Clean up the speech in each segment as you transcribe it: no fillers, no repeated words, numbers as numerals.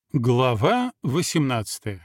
Глава 18.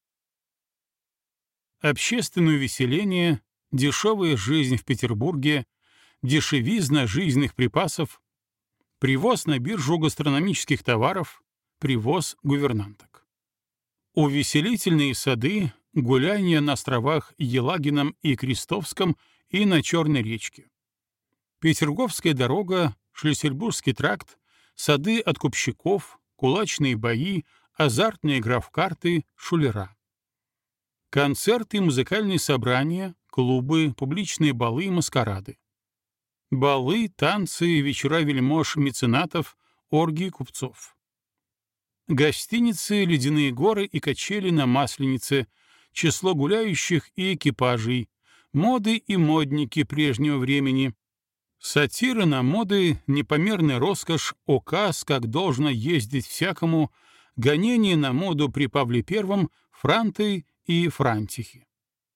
Общественное увеселение, дешевая жизнь в Петербурге, дешевизна жизненных припасов, привоз на биржу гастрономических товаров, привоз гувернанток. Увеселительные сады, гуляния на островах Елагином и Крестовском и на Черной речке. Петерговская дорога, Шлиссельбургский тракт, сады откупщиков, кулачные бои, азартная игра в карты, шулера. Концерты и музыкальные собрания, клубы, публичные балы и маскарады. Балы, танцы, вечера вельмож-меценатов, оргии купцов. Гостиницы, ледяные горы и качели на Масленице, число гуляющих и экипажей, моды и модники прежнего времени, сатира на моды, непомерная роскошь, указ, как должно ездить всякому, гонение на моду при Павле I, франты и франтихи.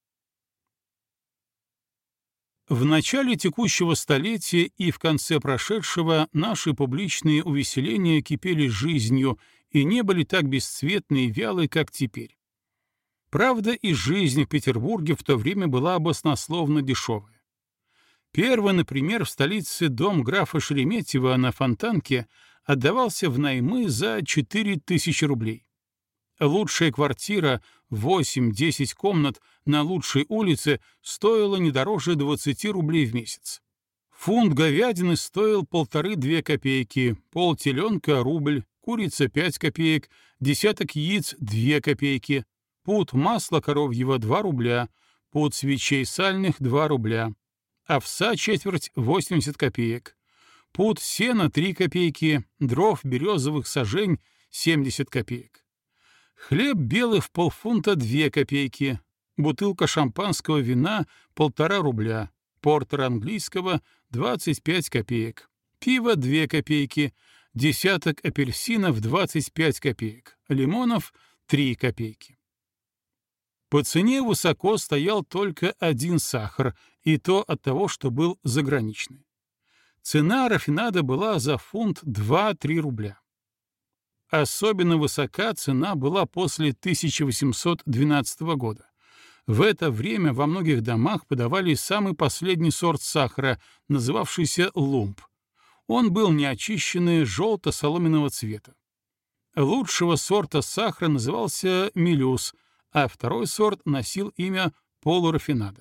В начале текущего столетия и в конце прошедшего наши публичные увеселения кипели жизнью и не были так бесцветны и вялы, как теперь. Правда, и жизнь в Петербурге в то время была баснословно дешевая. Первый, например, в столице дом графа Шереметьева на Фонтанке отдавался в наймы за 4000 рублей. Лучшая квартира, 8-10 комнат на лучшей улице, стоила не дороже 20 рублей в месяц. Фунт говядины стоил 1,5-2 копейки, полтеленка — рубль, курица — 5 копеек, десяток яиц — 2 копейки, пуд масла коровьего — 2 рубля, пуд свечей сальных — 2 рубля. Овса четверть — 80 копеек, пуд сена — 3 копейки, дров березовых сажень — 70 копеек. Хлеб белый в полфунта — 2 копейки, бутылка шампанского вина — 1,5 рубля, портер английского — 25 копеек, пиво — 2 копейки, десяток апельсинов — 25 копеек, лимонов — 3 копейки. По цене высоко стоял только один сахар, и то от того, что был заграничный. Цена рафинада была за фунт 2-3 рубля. Особенно высока цена была после 1812 года. В это время во многих домах подавали самый последний сорт сахара, называвшийся лумп. Он был неочищенный, желто-соломенного цвета. Лучшего сорта сахара назывался мелюз, а второй сорт носил имя полурафинада.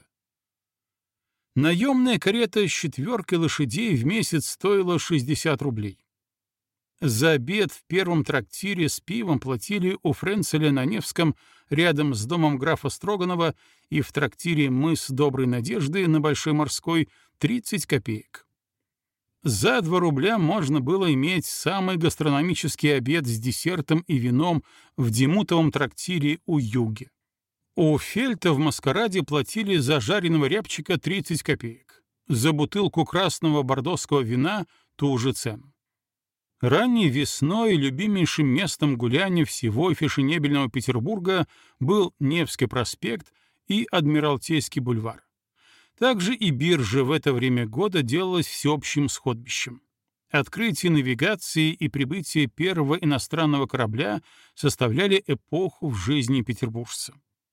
Наемная карета с 4 лошадей в месяц стоила 60 рублей. За обед в первом трактире с пивом платили у Френцеля на Невском, рядом с домом графа Строганова, и в трактире «Мыс Доброй Надежды» на Большой Морской 30 копеек. За 2 рубля можно было иметь самый гастрономический обед с десертом и вином в Демутовом трактире у Юги. У Фельта в маскараде платили за жареного рябчика 30 копеек, за бутылку красного бордоского вина ту же цену. Ранней весной любимейшим местом гуляния всего фешенебельного Петербурга был Невский проспект и Адмиралтейский бульвар. Также и биржа в это время года делалась всеобщим сходбищем. Открытие навигации и прибытие первого иностранного корабля составляли эпоху в жизни петербуржца.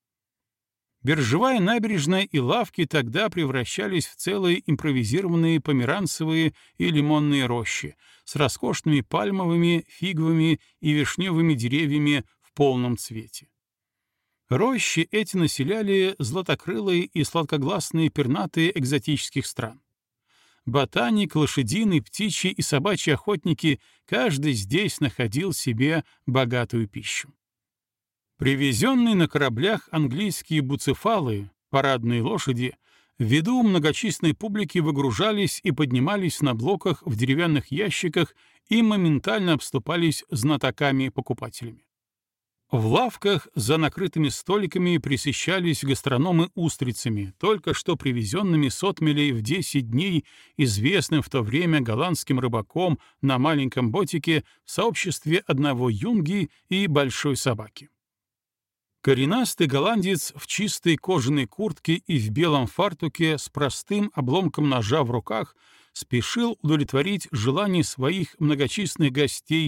Биржевая набережная и лавки тогда превращались в целые импровизированные померанцевые и лимонные рощи с роскошными пальмовыми, фиговыми и вишневыми деревьями в полном цвете. Рощи эти населяли златокрылые и сладкогласные пернатые экзотических стран. Ботаник, лошадиный, птичьи и собачьи охотники — каждый здесь находил себе богатую пищу. Привезенные на кораблях английские буцефалы, парадные лошади, ввиду многочисленной публики выгружались и поднимались на блоках в деревянных ящиках и моментально обступались знатоками-покупателями. В лавках за накрытыми столиками пресыщались гастрономы устрицами, только что привезенными с отмелей в 10 дней известным в то время голландским рыбаком на маленьком ботике в сообществе одного юнги и большой собаки. Коренастый голландец в чистой кожаной куртке и в белом фартуке с простым обломком ножа в руках спешил удовлетворить желания своих многочисленных гостей,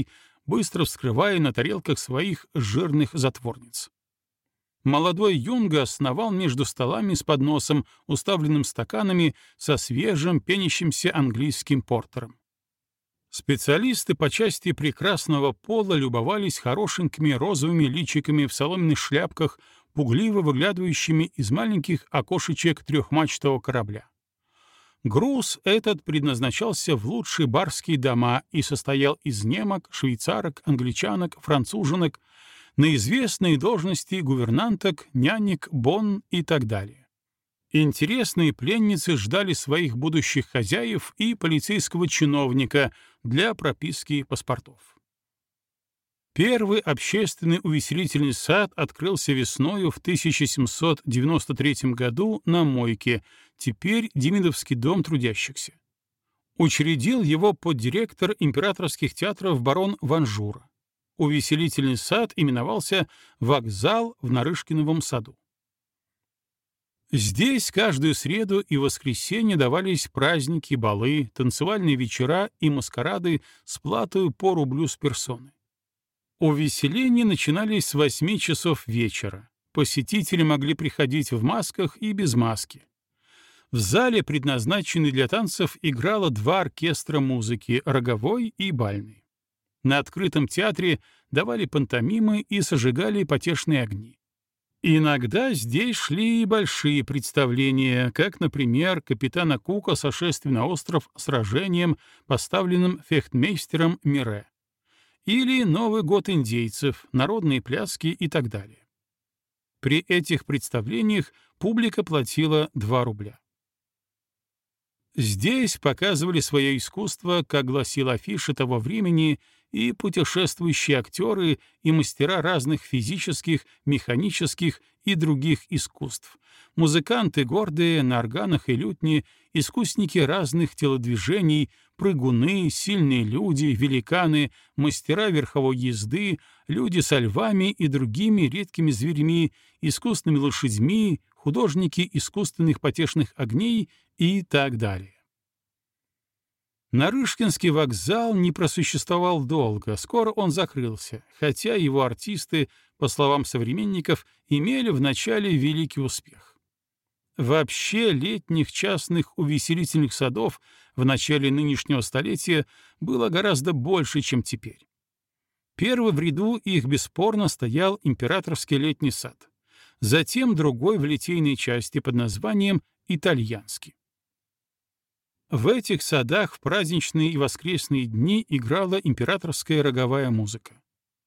быстро вскрывая на тарелках своих жирных затворниц. Молодой Юнга сновал между столами с подносом, уставленным стаканами со свежим пенящимся английским портером. Специалисты по части прекрасного пола любовались хорошенькими розовыми личиками в соломенных шляпках, пугливо выглядывающими из маленьких окошечек трехмачтового корабля. Груз этот предназначался в лучшие барские дома и состоял из немок, швейцарок, англичанок, француженок, на известные должности гувернанток, нянек, бонн и так далее. Интересные пленницы ждали своих будущих хозяев и полицейского чиновника для прописки паспортов. Первый общественный увеселительный сад открылся весною в 1793 году на Мойке, теперь Демидовский дом трудящихся. Учредил его поддиректор императорских театров барон Ванжура. Увеселительный сад именовался «Вокзал в Нарышкиновом саду». Здесь каждую среду и воскресенье давались праздники, балы, танцевальные вечера и маскарады с платой по рублю с персоны. Увеселения начинались с 8 часов вечера. Посетители могли приходить в масках и без маски. В зале, предназначенный для танцев, играло 2 оркестра музыки — роговой и бальный. На открытом театре давали пантомимы и зажигали потешные огни. Иногда здесь шли и большие представления, как, например, капитана Кука сошествие на остров сражением, поставленным фехтмейстером Мире, или Новый год индейцев, народные пляски и так далее. При этих представлениях публика платила 2 рубля. Здесь показывали свое искусство, как гласила афиша того времени, и путешествующие актеры, и мастера разных физических, механических и других искусств, музыканты гордые на органах и лютне, искусники разных телодвижений, прыгуны, сильные люди, великаны, мастера верховой езды, люди со львами и другими редкими зверями, искусными лошадьми, художники искусственных потешных огней и так далее. Нарышкинский вокзал не просуществовал долго, скоро он закрылся, хотя его артисты, по словам современников, имели в начале великий успех. Вообще летних частных увеселительных садов в начале нынешнего столетия было гораздо больше, чем теперь. Первый в ряду их бесспорно стоял императорский летний сад, затем другой в литейной части под названием «Итальянский». В этих садах в праздничные и воскресные дни играла императорская роговая музыка.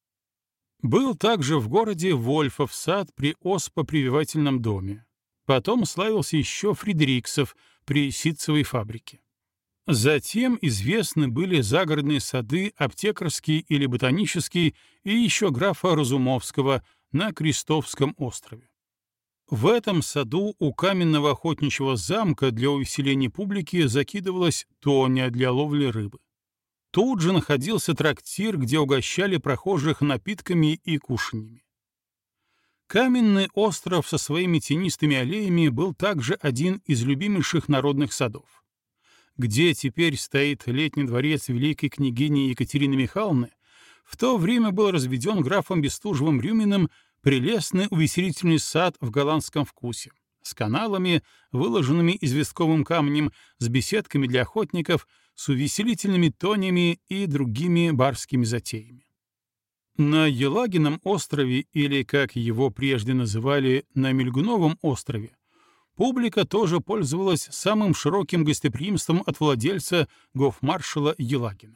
Был также в городе Вольфов сад при Оспо-прививательном доме. Потом славился еще Фредериксов при ситцевой фабрике. Затем известны были загородные сады Аптекарский или Ботанический и еще графа Разумовского на Крестовском острове. В этом саду у каменного охотничьего замка для увеселения публики закидывалась тоня для ловли рыбы. Тут же находился трактир, где угощали прохожих напитками и кушаньями. Каменный остров со своими тенистыми аллеями был также один из любимейших народных садов. Где теперь стоит летний дворец великой княгини Екатерины Михайловны, в то время был разведен графом Бестужевым-Рюминым прелестный увеселительный сад в голландском вкусе, с каналами, выложенными известковым камнем, с беседками для охотников, с увеселительными тонями и другими барскими затеями. На Елагином острове, или, как его прежде называли, на Мельгуновом острове, публика тоже пользовалась самым широким гостеприимством от владельца гофмаршала Елагина.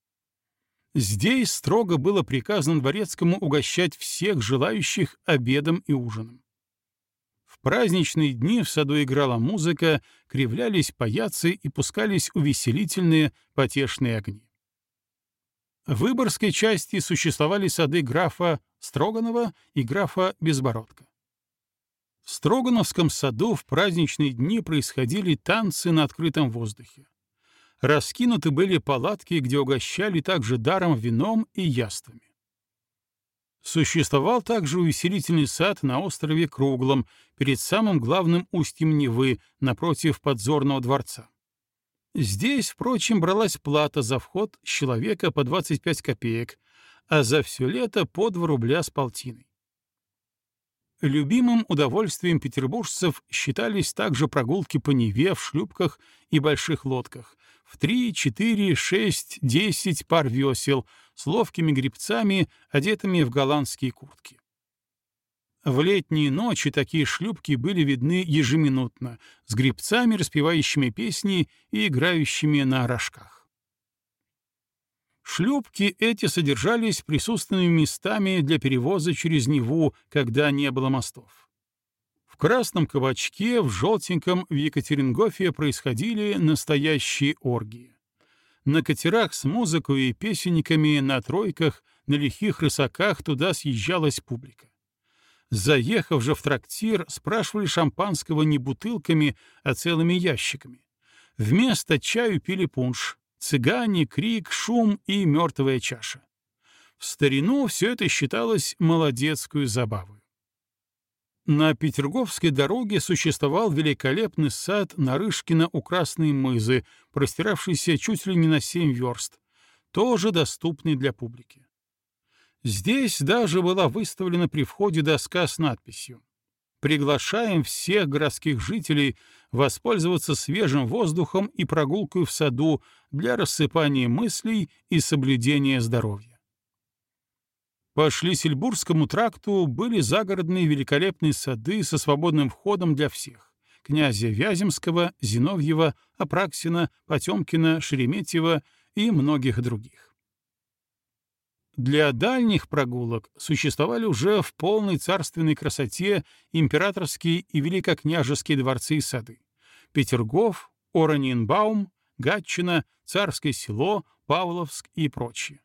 Здесь строго было приказано дворецкому угощать всех желающих обедом и ужином. В праздничные дни в саду играла музыка, кривлялись паяцы и пускались увеселительные потешные огни. В Выборгской части существовали сады графа Строганова и графа Безбородка. В Строгановском саду в праздничные дни происходили танцы на открытом воздухе. Раскинуты были палатки, где угощали также даром вином и яствами. Существовал также увеселительный сад на острове Круглом, перед самым главным устьем Невы, напротив подзорного дворца. Здесь, впрочем, бралась плата за вход с человека по 25 копеек, а за все лето по 2 рубля с полтиной. Любимым удовольствием петербуржцев считались также прогулки по Неве в шлюпках и больших лодках, в 3, 4, 6, 10 пар весел, с ловкими гребцами, одетыми в голландские куртки. В летние ночи такие шлюпки были видны ежеминутно, с гребцами, распевающими песни и играющими на рожках. Шлюпки эти содержались присутственными местами для перевоза через Неву, когда не было мостов. В Красном Кабачке, в Желтеньком, в Екатерингофе происходили настоящие оргии. На катерах с музыкой и песенниками, на тройках, на лихих рысаках туда съезжалась публика. Заехав же в трактир, спрашивали шампанского не бутылками, а целыми ящиками. Вместо чаю пили пунш, цыгане, крик, шум и мертвая чаша. В старину все это считалось молодецкую забавой. На Петерговской дороге существовал великолепный сад Нарышкина у Красной Мызы, простиравшийся чуть ли не на 7 верст, тоже доступный для публики. Здесь даже была выставлена при входе доска с надписью: «Приглашаем всех городских жителей воспользоваться свежим воздухом и прогулкой в саду для рассыпания мыслей и соблюдения здоровья». По Шлиссельбургскому тракту были загородные великолепные сады со свободным входом для всех: князя Вяземского, Зиновьева, Апраксина, Потемкина, Шереметьева и многих других. Для дальних прогулок существовали уже в полной царственной красоте императорские и великокняжеские дворцы и сады: Петергоф, Ораниенбаум, Гатчина, Царское Село, Павловск и прочие.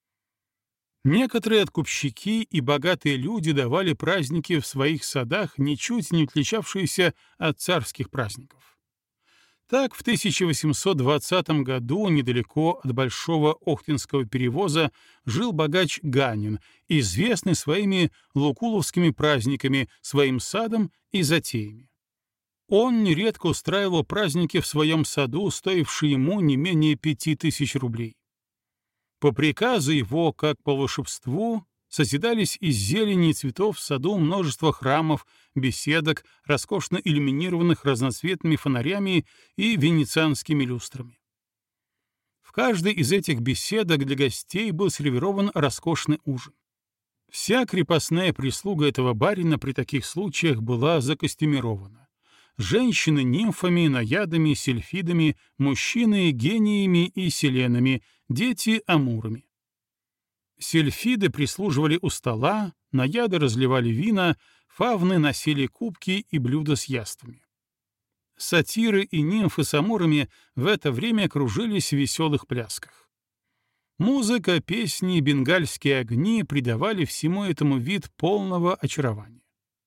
Некоторые откупщики и богатые люди давали праздники в своих садах, ничуть не отличавшиеся от царских праздников. Так, в 1820 году недалеко от Большого Охтинского перевоза жил богач Ганин, известный своими лукуловскими праздниками, своим садом и затеями. Он нередко устраивал праздники в своем саду, стоившие ему не менее 5000 рублей. По приказу его, как по волшебству, созидались из зелени и цветов в саду множество храмов, беседок, роскошно иллюминированных разноцветными фонарями и венецианскими люстрами. В каждой из этих беседок для гостей был сервирован роскошный ужин. Вся крепостная прислуга этого барина при таких случаях была закостюмирована. Женщины — нимфами, наядами, сильфидами, мужчины — гениями и селенами, дети — амурами. Сильфиды прислуживали у стола, наяды разливали вина, фавны носили кубки и блюда с яствами. Сатиры и нимфы с амурами в это время кружились в веселых плясках. Музыка, песни, бенгальские огни придавали всему этому вид полного очарования.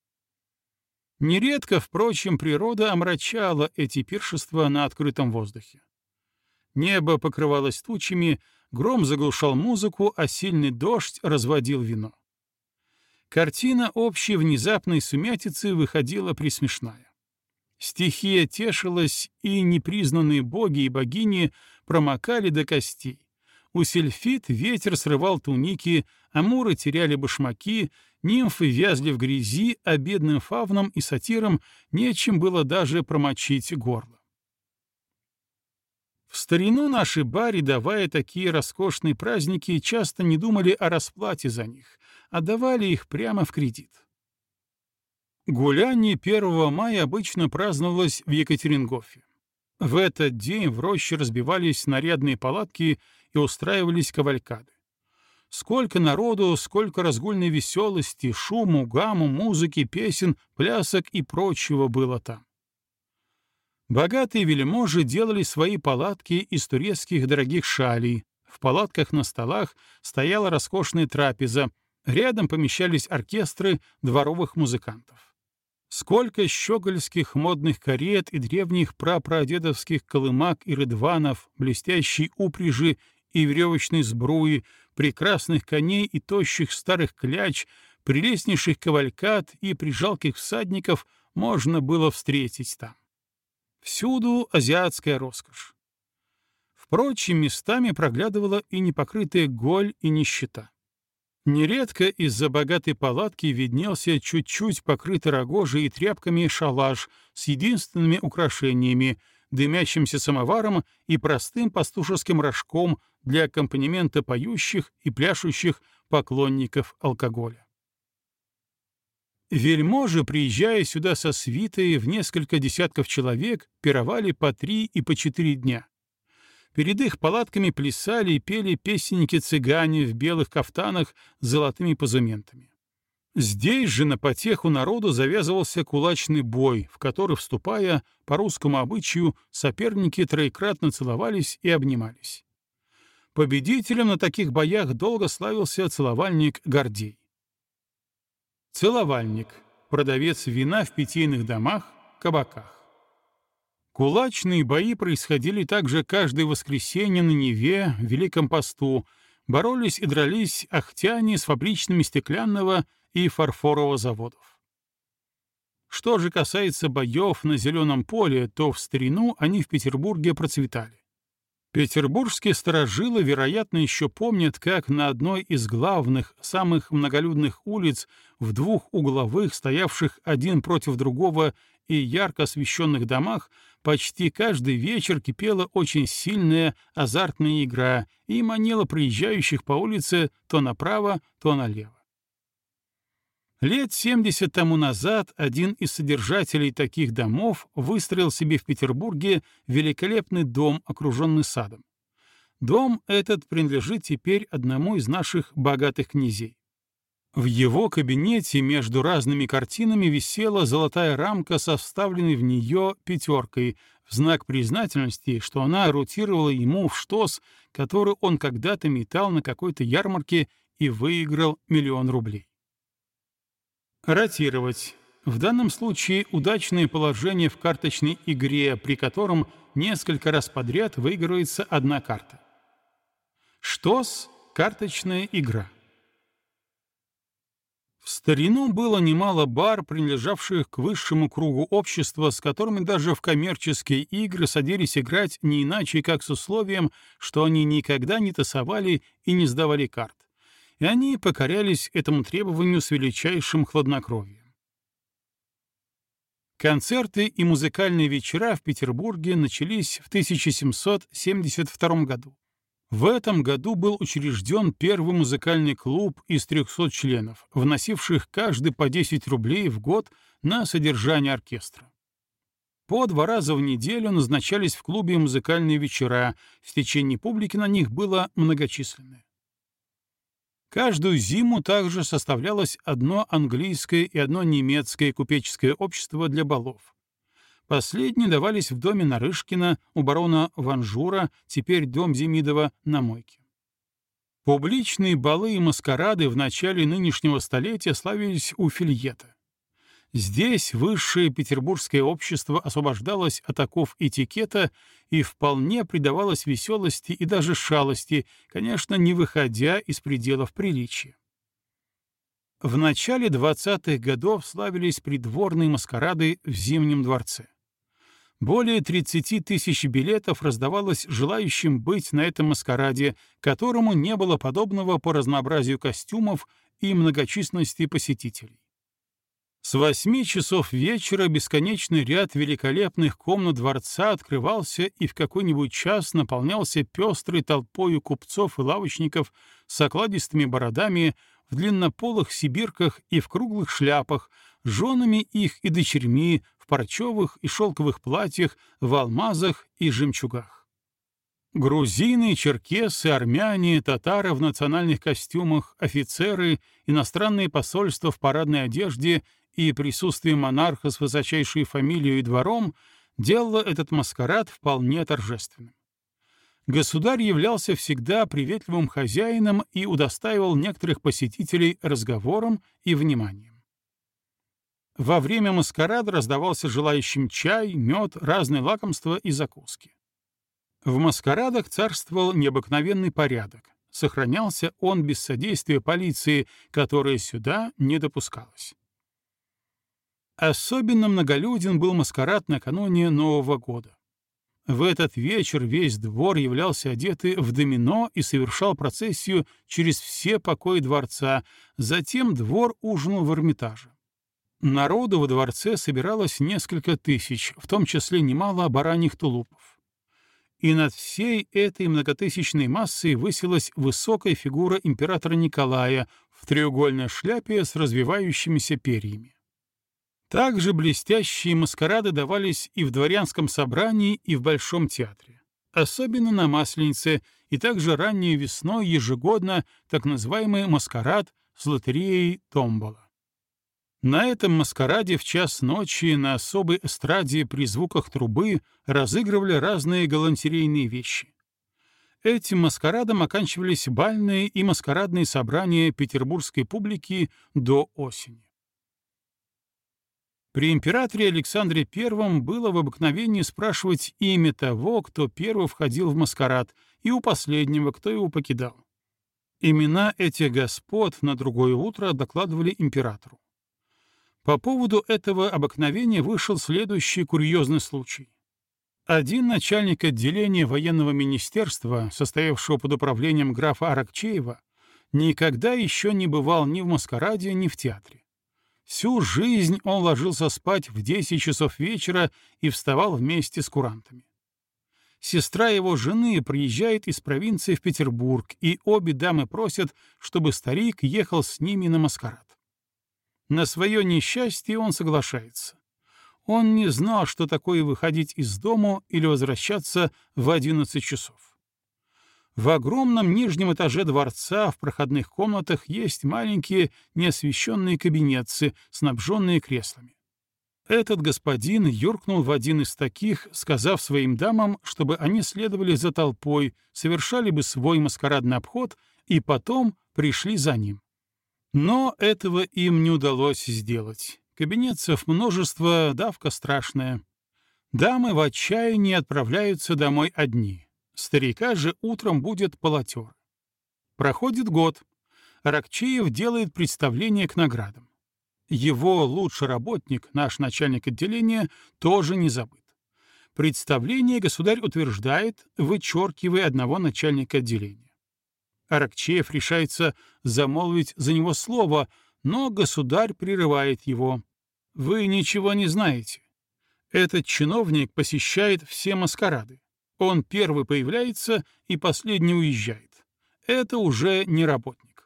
Нередко, впрочем, природа омрачала эти пиршества на открытом воздухе. Небо покрывалось тучами, гром заглушал музыку, а сильный дождь разводил вино. Картина общей внезапной сумятицы выходила пресмешная. Стихия тешилась, и непризнанные боги и богини промокали до костей. У сильфид ветер срывал туники, амуры теряли башмаки, нимфы вязли в грязи, а бедным фавнам и сатирам нечем было даже промочить горло. В старину наши бари, давая такие роскошные праздники, часто не думали о расплате за них, а давали их прямо в кредит. Гуляние 1 мая обычно праздновалось в Екатерингофе. В этот день в роще разбивались нарядные палатки и устраивались кавалькады. Сколько народу, сколько разгульной веселости, шуму, гамму, музыки, песен, плясок и прочего было там. Богатые вельможи делали свои палатки из турецких дорогих шалей. В палатках на столах стояла роскошная трапеза, рядом помещались оркестры дворовых музыкантов. Сколько щегольских модных карет и древних прапрадедовских колымак и рыдванов, блестящей упряжи и веревочной сбруи, прекрасных коней и тощих старых кляч, прелестнейших кавалькад и прижалких всадников можно было встретить там. Всюду азиатская роскошь. Впрочем, местами проглядывала и непокрытая голь и нищета. Нередко из-за богатой палатки виднелся чуть-чуть покрытый рогожей и тряпками шалаш с единственными украшениями — дымящимся самоваром и простым пастушеским рожком для аккомпанемента поющих и пляшущих поклонников алкоголя. Вельможи, приезжая сюда со свитой в несколько десятков человек, пировали по 3 и по 4 дня. Перед их палатками плясали и пели песенники-цыгане в белых кафтанах с золотыми позументами. Здесь же на потеху народу завязывался кулачный бой, в который, вступая, по русскому обычаю, соперники троекратно целовались и обнимались. Победителем на таких боях долго славился целовальник Гордей. Целовальник — продавец вина в питейных домах, кабаках. Кулачные бои происходили также каждое воскресенье на Неве, в Великом посту, боролись и дрались ахтяне с фабричными стеклянного и фарфорового заводов. Что же касается боев на Зеленом поле, то в старину они в Петербурге процветали. Петербургские старожилы, вероятно, еще помнят, как на одной из главных, самых многолюдных улиц, в двух угловых, стоявших один против другого и ярко освещенных домах, почти каждый вечер кипела очень сильная азартная игра и манила проезжающих по улице то направо, то налево. Лет 70 тому назад один из содержателей таких домов выстроил себе в Петербурге великолепный дом, окруженный садом. Дом этот принадлежит теперь одному из наших богатых князей. В его кабинете между разными картинами висела золотая рамка со вставленной в нее пятеркой в знак признательности, что она ротировала ему в штос, который он когда-то метал на какой-то ярмарке и выиграл 1 000 000 рублей. Ротировать. В данном случае удачное положение в карточной игре, при котором несколько раз подряд выигрывается одна карта. Штос — карточная игра. В старину было немало бар, принадлежавших к высшему кругу общества, с которыми даже в коммерческие игры садились играть не иначе, как с условием, что они никогда не тасовали и не сдавали карт. И они покорялись этому требованию с величайшим хладнокровием. Концерты и музыкальные вечера в Петербурге начались в 1772 году. В этом году был учрежден первый музыкальный клуб из 300 членов, вносивших каждый по 10 рублей в год на содержание оркестра. По 2 раза в неделю назначались в клубе музыкальные вечера, стечение публики на них было многочисленное. Каждую зиму также составлялось одно английское и одно немецкое купеческое общество для балов. Последние давались в доме Нарышкина у барона Ванжура, теперь дом Демидова, на Мойке. Публичные балы и маскарады в начале нынешнего столетия славились у Фильета. Здесь высшее петербургское общество освобождалось от оков этикета и вполне предавалось веселости и даже шалости, конечно, не выходя из пределов приличия. В начале 20-х годов славились придворные маскарады в Зимнем дворце. Более 30 тысяч билетов раздавалось желающим быть на этом маскараде, которому не было подобного по разнообразию костюмов и многочисленности посетителей. С 8 часов вечера бесконечный ряд великолепных комнат дворца открывался и в какой-нибудь час наполнялся пестрой толпою купцов и лавочников с окладистыми бородами, в длиннополых сибирках и в круглых шляпах, женами их и дочерьми, в парчевых и шелковых платьях, в алмазах и жемчугах. Грузины, черкесы, армяне, татары в национальных костюмах, офицеры, иностранные посольства в парадной одежде и присутствие монарха с высочайшей фамилией и двором делало этот маскарад вполне торжественным. Государь являлся всегда приветливым хозяином и удостаивал некоторых посетителей разговором и вниманием. Во время маскарада раздавался желающим чай, мед, разные лакомства и закуски. В маскарадах царствовал необыкновенный порядок. Сохранялся он без содействия полиции, которая сюда не допускалась. Особенно многолюден был маскарад накануне Нового года. В этот вечер весь двор являлся одетый в домино и совершал процессию через все покои дворца, затем двор ужинал в Эрмитаже. Народу во дворце собиралось несколько тысяч, в том числе немало бараньих тулупов. И над всей этой многотысячной массой высилась высокая фигура императора Николая в треугольной шляпе с развивающимися перьями. Также блестящие маскарады давались и в дворянском собрании, и в Большом театре. Особенно на Масленице, и также ранней весной ежегодно так называемый маскарад с лотереей томбола. На этом маскараде в час ночи на особой эстраде при звуках трубы разыгрывали разные галантерейные вещи. Этим маскарадом оканчивались бальные и маскарадные собрания петербургской публики до осени. При императоре Александре I было в обыкновении спрашивать имя того, кто первый входил в маскарад, и у последнего, кто его покидал. Имена этих господ на другое утро докладывали императору. По поводу этого обыкновения вышел следующий курьезный случай. Один начальник отделения военного министерства, состоявшего под управлением графа Аракчеева, никогда еще не бывал ни в маскараде, ни в театре. Всю жизнь он ложился спать в 10 часов вечера и вставал вместе с курантами. Сестра его жены приезжает из провинции в Петербург, и обе дамы просят, чтобы старик ехал с ними на маскарад. На свое несчастье он соглашается. Он не знал, что такое выходить из дому или возвращаться в 11 часов. В огромном нижнем этаже дворца в проходных комнатах есть маленькие неосвещенные кабинетцы, снабженные креслами. Этот господин юркнул в один из таких, сказав своим дамам, чтобы они следовали за толпой, совершали бы свой маскарадный обход и потом пришли за ним. Но этого им не удалось сделать. Кабинетцев множество, давка страшная. Дамы в отчаянии отправляются домой одни. Старика же утром будет полотер. Проходит год. Аракчеев делает представление к наградам. Его лучший работник, наш начальник отделения, тоже не забыт. Представление государь утверждает, вычеркивая одного начальника отделения. Аракчеев решается замолвить за него слово, но государь прерывает его. «Вы ничего не знаете. Этот чиновник посещает все маскарады. Он первый появляется и последний уезжает. Это уже не работник».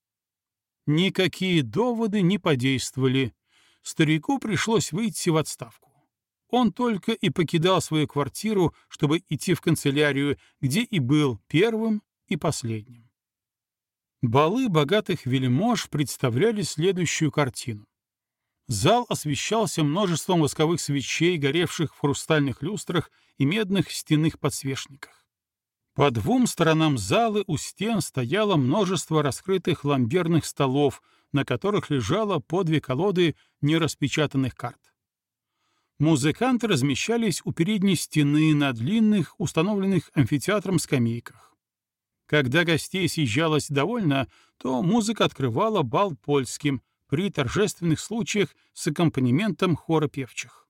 Никакие доводы не подействовали. Старику пришлось выйти в отставку. Он только и покидал свою квартиру, чтобы идти в канцелярию, где и был первым и последним. Балы богатых вельмож представляли следующую картину. Зал освещался множеством восковых свечей, горевших в хрустальных люстрах и медных стенных подсвечниках. По двум сторонам залы у стен стояло множество раскрытых ламберных столов, на которых лежало по 2 колоды нераспечатанных карт. Музыканты размещались у передней стены на длинных, установленных амфитеатром скамейках. Когда гостей съезжалось довольно, то музыка открывала бал польским при торжественных случаях с аккомпанементом хора певчих.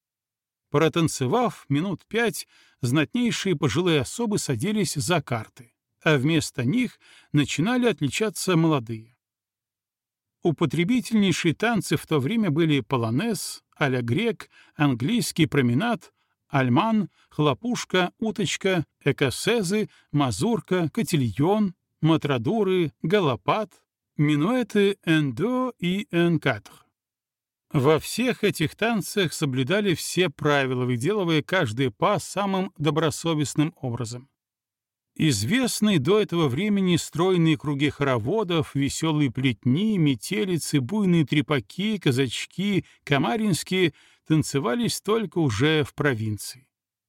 Протанцевав минут 5, знатнейшие пожилые особы садились за карты, а вместо них начинали отличаться молодые. Употребительнейшие танцы в то время были полонез, а-ля грек, английский променад, альман, хлопушка, уточка, экосезы, мазурка, котильон, матрадуры, галопад, минуэты эндо и энкатр. Во всех этих танцах соблюдали все правила, выделывая каждый па самым добросовестным образом. Известные до этого времени стройные круги хороводов, веселые плетни, метелицы, буйные трепаки, казачки, камаринские танцевались только уже в провинции.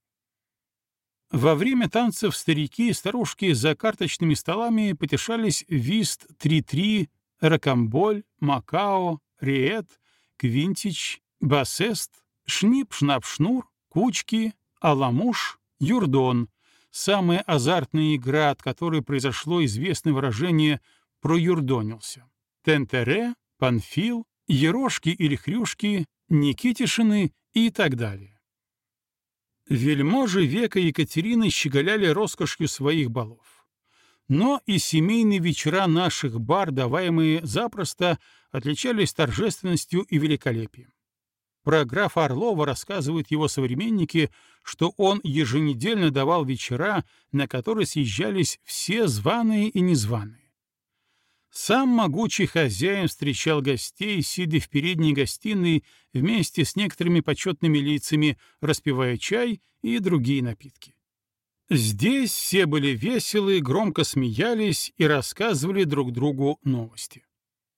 Во время танцев старики и старушки за карточными столами потешались вист, три-три, ракамболь, макао, риет, квинтич, басест, шнип-шнап-шнур, кучки, аламуш, юрдон. Самая азартная игра, от которой произошло известное выражение «проюрдонился». Тентере, панфил, ерошки или хрюшки, никитишины и так далее. Вельможи века Екатерины щеголяли роскошью своих балов. Но и семейные вечера наших бар, даваемые запросто, отличались торжественностью и великолепием. Про графа Орлова рассказывают его современники, что он еженедельно давал вечера, на которые съезжались все званые и незваные. Сам могучий хозяин встречал гостей, сидя в передней гостиной вместе с некоторыми почетными лицами, распивая чай и другие напитки. Здесь все были веселы, громко смеялись и рассказывали друг другу новости.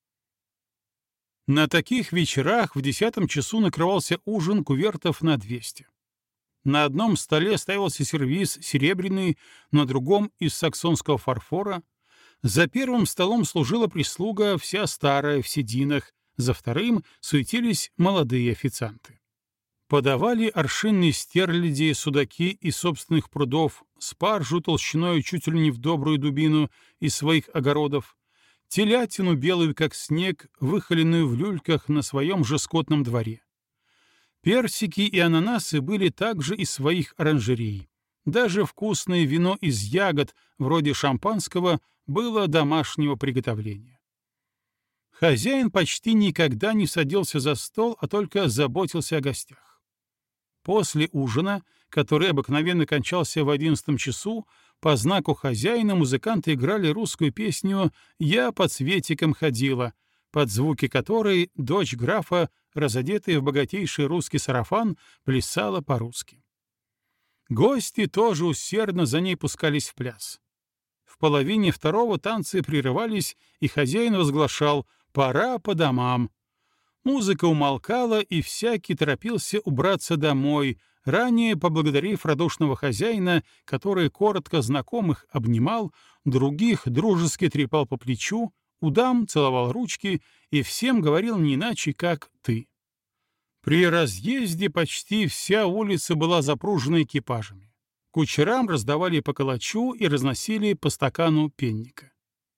На таких вечерах в 10 часу накрывался ужин кувертов на 200. На одном столе ставился сервиз серебряный, на другом — из саксонского фарфора. За первым столом служила прислуга вся старая, в сединах, за вторым суетились молодые официанты. Подавали аршинные стерляди, судаки из собственных прудов, спаржу толщиной чуть ли не в добрую дубину из своих огородов, телятину белую, как снег, выхоленную в люльках на своем же скотном дворе. Персики и ананасы были также из своих оранжерей. Даже вкусное вино из ягод, вроде шампанского, было домашнего приготовления. Хозяин почти никогда не садился за стол, а только заботился о гостях. После ужина, который обыкновенно кончался в 11 часу, по знаку хозяина музыканты играли русскую песню «Я под светиком ходила», под звуки которой дочь графа, разодетая в богатейший русский сарафан, плясала по-русски. Гости тоже усердно за ней пускались в пляс. В половине второго танцы прерывались, и хозяин возглашал «Пора по домам». Музыка умолкала, и всякий торопился убраться домой, ранее поблагодарив радушного хозяина, который коротко знакомых обнимал, других дружески трепал по плечу, у дам целовал ручки и всем говорил не иначе, как «ты». При разъезде почти вся улица была запружена экипажами. Кучерам раздавали по калачу и разносили по стакану пенника.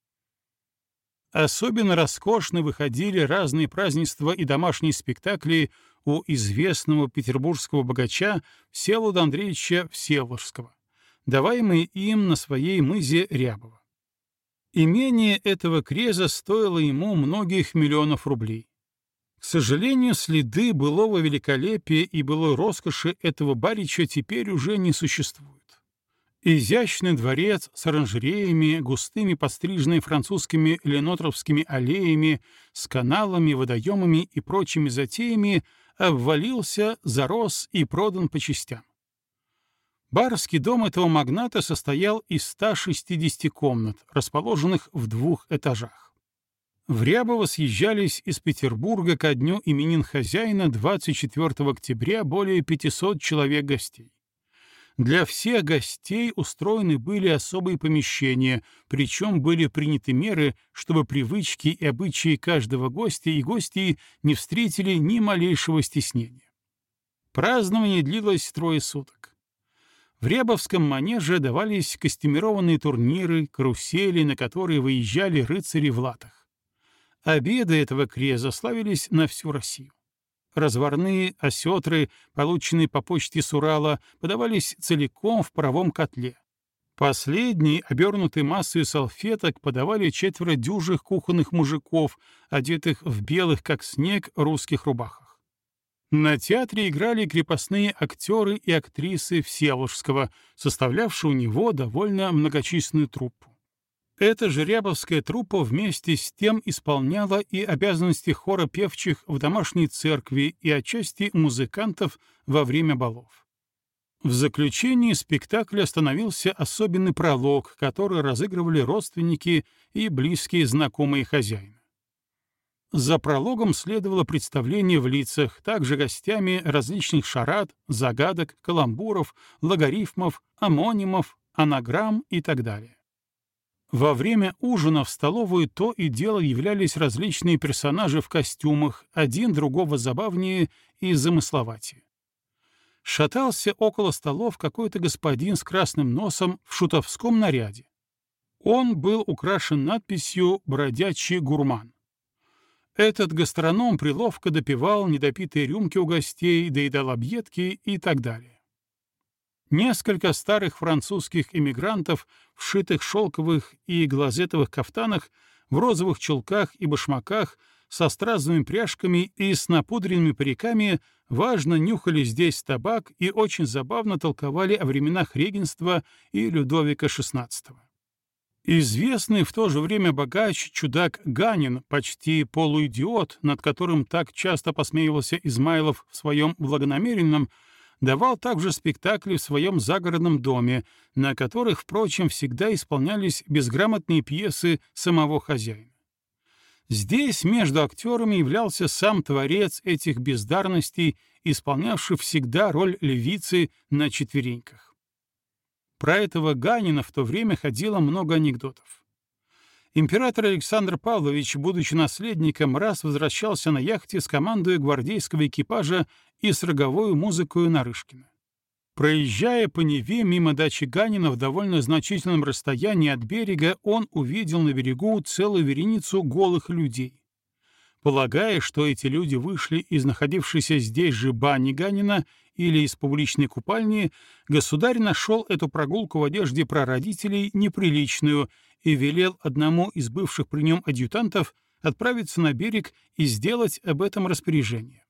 Особенно роскошно выходили разные празднества и домашние спектакли у известного петербургского богача Всеволода Андреевича Всеволожского, даваемые им на своей мызе Рябова. Имение этого креза стоило ему многих миллионов рублей. К сожалению, следы былого великолепия и былой роскоши этого барича теперь уже не существуют. Изящный дворец с оранжереями, густыми подстриженными французскими ленотровскими аллеями, с каналами, водоемами и прочими затеями обвалился, зарос и продан по частям. Барский дом этого магната состоял из 160 комнат, расположенных в 2 этажах. В Рябово съезжались из Петербурга ко дню именин хозяина 24 октября более 500 человек гостей. Для всех гостей устроены были особые помещения, причем были приняты меры, чтобы привычки и обычаи каждого гостя и гостей не встретили ни малейшего стеснения. Празднование длилось 3 суток. В Рябовском манеже давались костюмированные турниры, карусели, на которые выезжали рыцари в латах. Обеды этого креза славились на всю Россию. Разварные осетры, полученные по почте с Урала, подавались целиком в паровом котле. Последние, обернутые массой салфеток, подавали 4 дюжих кухонных мужиков, одетых в белых, как снег, русских рубахах. На театре играли крепостные актеры и актрисы Всеволожского, составлявшие у него довольно многочисленную труппу. Эта же рябовская труппа вместе с тем исполняла и обязанности хора певчих в домашней церкви и отчасти музыкантов во время балов. В заключении спектакля становился особенный пролог, который разыгрывали родственники и близкие знакомые хозяина. За прологом следовало представление в лицах, также гостями различных шарад, загадок, каламбуров, логарифмов, омонимов, анаграмм и так далее. Во время ужина в столовую то и дело являлись различные персонажи в костюмах, один другого забавнее и замысловатее. Шатался около столов какой-то господин с красным носом в шутовском наряде. Он был украшен надписью «Бродячий гурман». Этот гастроном приловко допивал недопитые рюмки у гостей, доедал объедки и так далее. Несколько старых французских эмигрантов в шитых шелковых и глазетовых кафтанах, в розовых чулках и башмаках, со стразными пряжками и с напудренными париками важно нюхали здесь табак и очень забавно толковали о временах регенства и Людовика XVI. Известный в то же время богач-чудак Ганин, почти полуидиот, над которым так часто посмеивался Измайлов в своем благонамеренном, давал также спектакли в своем загородном доме, на которых, впрочем, всегда исполнялись безграмотные пьесы самого хозяина. Здесь между актерами являлся сам творец этих бездарностей, исполнявший всегда роль левицы на четвереньках. Про этого Ганина в то время ходило много анекдотов. Император Александр Павлович, будучи наследником, раз возвращался на яхте с командой гвардейского экипажа и с роговой музыкой Нарышкина. Проезжая по Неве мимо дачи Ганина в довольно значительном расстоянии от берега, он увидел на берегу целую вереницу голых людей. Полагая, что эти люди вышли из находившейся здесь же бани Ганина или из публичной купальни, государь нашел эту прогулку в одежде прародителей неприличную и велел одному из бывших при нем адъютантов отправиться на берег и сделать об этом распоряжение.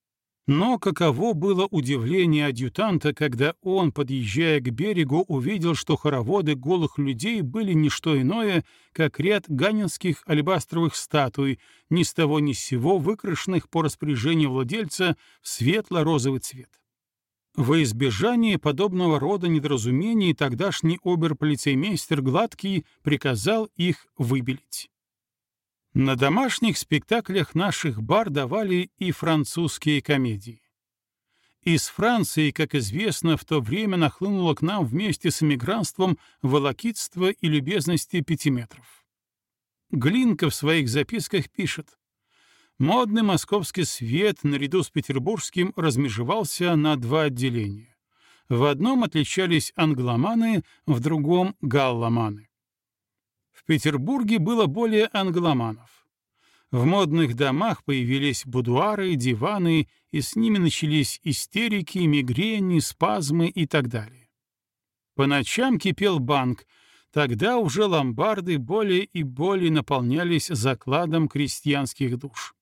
Но каково было удивление адъютанта, когда он, подъезжая к берегу, увидел, что хороводы голых людей были не что иное, как ряд ганинских алебастровых статуй, ни с того ни с сего выкрашенных по распоряжению владельца в светло-розовый цвет. Во избежание подобного рода недоразумений тогдашний обер-полицеймейстер Гладкий приказал их выбелить. На домашних спектаклях наших бар давали и французские комедии. Из Франции, как известно, в то время нахлынуло к нам вместе с эмигрантством волокитство и любезности пятиметров. Глинка в своих записках пишет: «Модный московский свет наряду с петербургским размежевался на два отделения. В одном отличались англоманы, в другом — галломаны. В Петербурге было более англоманов. В модных домах появились будуары, диваны, и с ними начались истерики, мигрени, спазмы и так далее. По ночам кипел банк, тогда уже ломбарды более и более наполнялись закладом крестьянских душ.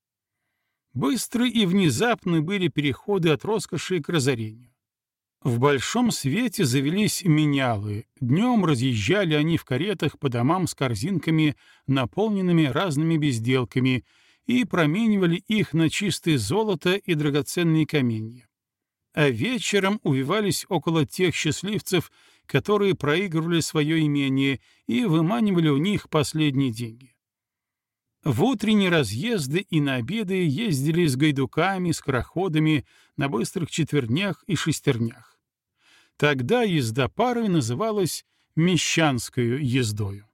Быстры и внезапны были переходы от роскоши к разорению. В большом свете завелись менялы. Днем разъезжали они в каретах по домам с корзинками, наполненными разными безделками, и променивали их на чистое золото и драгоценные каменья. А вечером увивались около тех счастливцев, которые проигрывали свое имение, и выманивали у них последние деньги. В утренние разъезды и на обеды ездили с гайдуками, скороходами, на быстрых четвернях и шестернях. Тогда езда парой называлась мещанскою ездою.